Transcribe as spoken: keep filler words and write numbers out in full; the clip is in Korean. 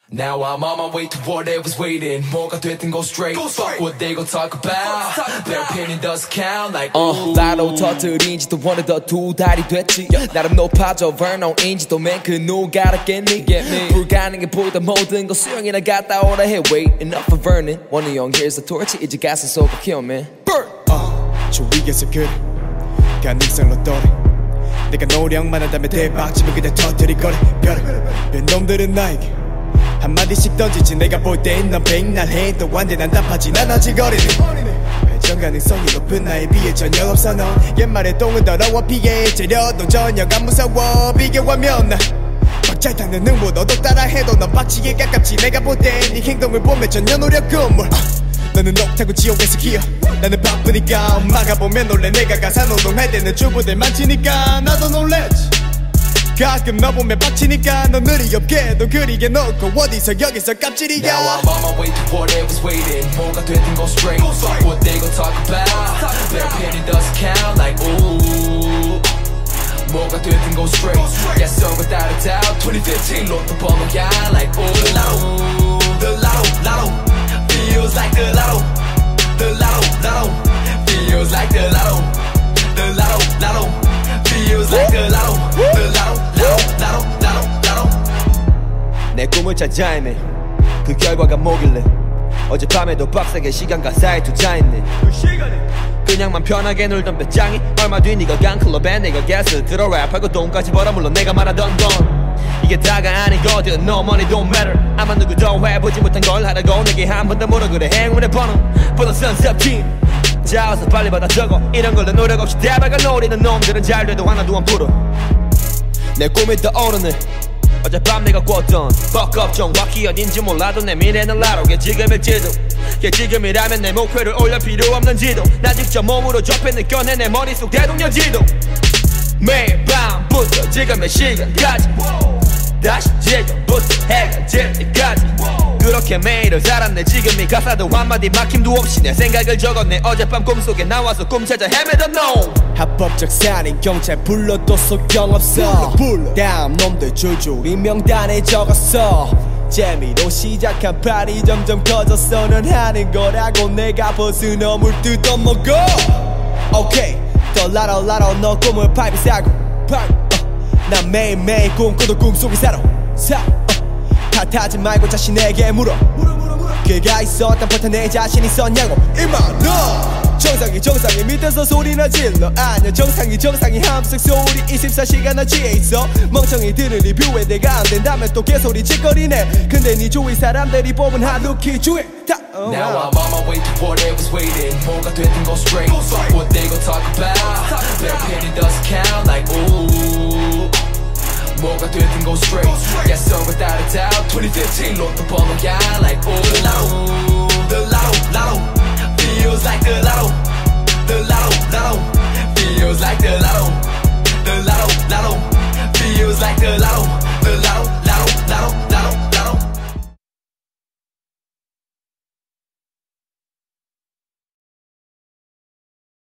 Now I'm on my way to what I was waiting. 뭐가 됐든 go straight. Go straight. Fuck what they gon' talk about. Their opinion doesn't count like ooh. 나로 터뜨린지도 원해도 두 달이 됐지. 나름 높아져 Vernon 인지도 맨 그 누가 알았겠니. 불가능해 보이던 모든 거 수영이나 갔다 오라 해. Wait enough for Vernon. 원우 형 here's the torch. 이제 가슴 쏟고 kill man. Burn. uh, 저 위에서 그래 가능성로 떠래. 내가 노력만 한다면 대박집은 그대 터뜨릴 거래. 별 놈들은 나에게 한마디씩 던지지. 내가 볼 땐 넌 백날 해도 안돼. 난 답하지 난 아직 어린애. 발전 가능성이 높은 나에 비해 전혀 없어. 넌 옛말에 똥은 더러워 피해 재려도 전혀 안 무서워. 비교하면 나 박잘 타는 능보 너도 따라해도 넌 빡치게 가깝지. 내가 볼 땐 네 행동을 보면 전혀 노력 금물. 너는 녹타고 지옥에서 기어. 나는 바쁘니까 막아보면 놀래. 내가 가사 노동할 때는 주부들 많지니까 나도 놀랬지. 가끔 너 보면 빡치니까 너 느리 없게도 그리게 놓고 어디서 여기서 깝질이야. Now I'm on my way to what I was waiting. 뭐가 됐든 go straight. Fuck what they gon' talk about. Their opinion doesn't count like ooh. 뭐가 됐든 go straight. Yes sir without a doubt. twenty fifteen 로또 번호야 like ooh. The lotto, the lotto, lotto feels like the lotto. The lotto, lotto feels like the lotto. The lotto, lotto feels like the lotto. The lotto. 내 꿈을 찾아 헤매. 그 결과가 뭐길래 어젯밤에도 빡세게 시간과 사이 투자했네. 그냥만 편하게 놀던 배짱이 얼마 뒤 네가 간 클럽에 내가 게스트 들어 랩하고 돈까지 벌어. 물론 내가 말하던 돈 이게 다가 아니거든. No money don't matter. 아마 누구도 해보지 못한 걸 하라고 내게 한 번 더 물어. 그래 행운의 번호 번호 선섭팀. 자 어서 빨리 받아 적어. 이런 걸로 노력 없이 대박을 노리는 놈들은 잘 돼도 하나도 안 풀어. 내 꿈이 떠오르네. 어젯밤 내가 꿨던 fuck up 정확히 어딘지 몰라도 내 미래는 라로게 지금일지도. 걔 지금이라면 내 목표를 올려 필요 없는지도. 나 직접 몸으로 접해 느껴내 내 머릿속 대동여지도. 매일 밤부터 지금의 시간까지 다시 지금부터 해가 질 때까지 그렇게 매일을 살았네. 지금 이 가사도 한마디 막힘도 없이 내 생각을 적었네. 어젯밤 꿈속에 나와서 꿈 찾아 헤매던 놈. 합법적 살인 경찰 불러도 소용없어. 다음 놈들 줄줄이 명단에 적었어. 재미로 시작한 판이 점점 커졌어. 넌 하는 거라고 내가 벗은 어물 뜯어먹어. 오케이 더 라로 라로 너 꿈을 파이브 사고 난 매일매일 꿈꾸도 꿈속에 살아. 사 탓하지 말고 자신에게 물어. 그가 있었던 버튼 내 자신 있었냐고. 임마 너 정상이 정상이 밑에서 소리나 질러. 아니야 정상이 정상이 함성 소리 이십사 시간 어지에 있어. 멍청이들은 리뷰에 내가 안 된다면 또 개소리 짓거리네. 근데 네 주위 사람들이 뽑은 하루키 주에 다 oh, Now wow. I'm on my way to what I was waiting. 뭐가 됐든 go straight. Fuck what they gon' talk about. Their opinion doesn't count like ooh. 뭐가 됐든 go straight. Yes sir without a doubt. twenty fifteen 로또 번호야 like ooh.